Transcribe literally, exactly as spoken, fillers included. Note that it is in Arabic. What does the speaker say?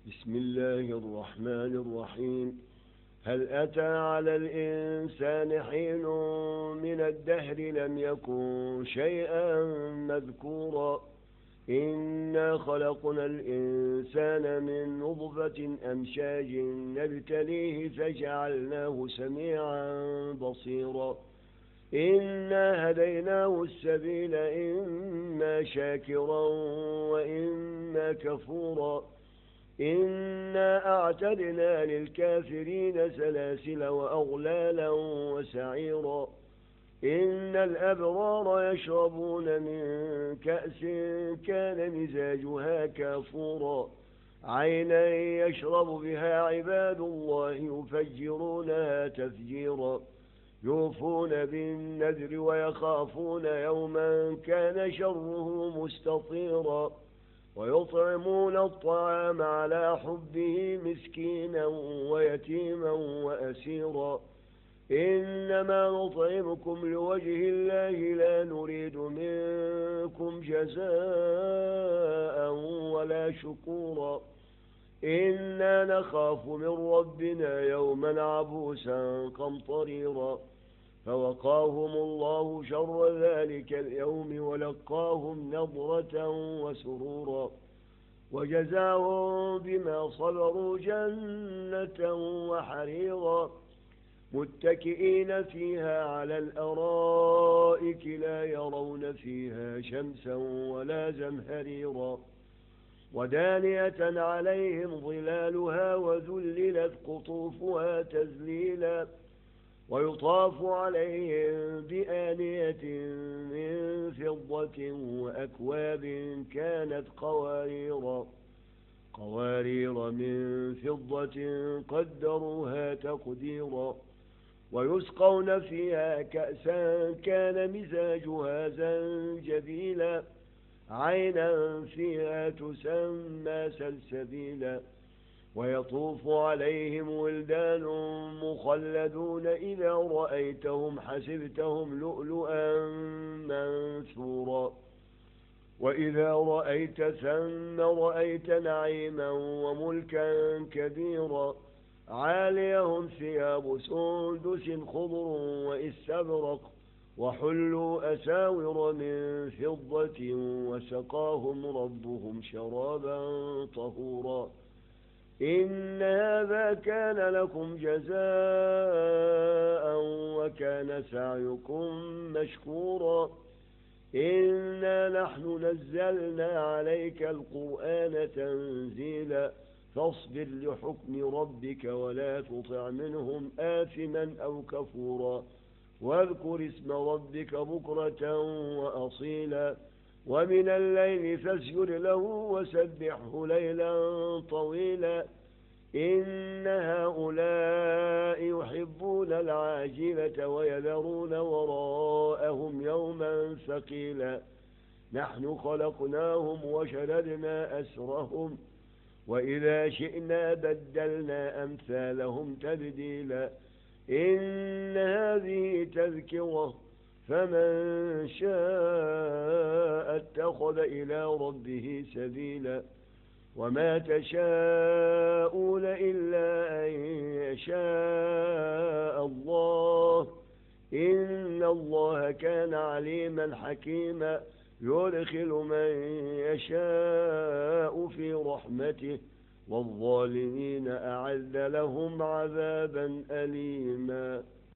بسم الله الرحمن الرحيم. هل أتى على الإنسان حين من الدهر لم يكن شيئا مذكورا. إنا خلقنا الإنسان من نطفة أمشاج نبتليه فجعلناه سميعا بصيرا. إنا هديناه السبيل إما شاكرا وإما كفورا. إنا أعتدنا للكافرين سلاسل وأغلالا وسعيرا. إن الأبرار يشربون من كأس كان مزاجها كافورا. عينا يشرب بها عباد الله يفجرونها تفجيرا. يوفون بالنذر ويخافون يوما كان شره مستطيرا. ويطعمون الطعام على حبه مسكينا ويتيما وأسيرا. إنما نطعمكم لوجه الله لا نريد منكم جزاء ولا شكورا. إنا نخاف من ربنا يوما عبوسا قمطريرا. فوقاهم الله شر ذلك اليوم ولقاهم نضرة وسرورا. وجزاهم بما صبروا جنة وحريرا. متكئين فيها على الأرائك لا يرون فيها شمسا ولا زمهريرا. ودانية عليهم ظلالها وذللت قطوفها تذليلا. ويطاف عليهم بآنية من فضة وأكواب كانت قواريرا قوارير من فضة قدروها تقديرا. ويسقون فيها كأسا كان مزاجها زنجبيلا. عينا فيها تسمى سلسبيلا. ويطوف عليهم ولدان مخلدون إذا رأيتهم حسبتهم لؤلؤا منثورا. وإذا رأيت ثم رأيت نعيما وملكا كبيرا. عاليهم ثياب سندس خضر واستبرق. وحلوا أساور من فضة وسقاهم ربهم شرابا طهورا. إن هذا كان لكم جزاء وكان سعيكم مشكورا. إنا نحن نزلنا عليك القرآن تنزيلا. فاصبر لحكم ربك ولا تطع منهم آثما أو كفورا. واذكر اسم ربك بكرة وأصيلا. ومن الليل فاسجد له وسبحه ليلا طويلا. إن هؤلاء يحبون العاجلة ويذرون وراءهم يوما ثقيلا. نحن خلقناهم وشددنا أسرهم وإذا شئنا بدلنا أمثالهم تبديلا. إن هذه تذكرة فمن شاء اتخذ إلى ربه سبيلا. وما تشاءون إلا أن يشاء الله. إن الله كان عليما حكيما. يدخل من يشاء في رحمته والظالمين أعد لهم عذابا أليما.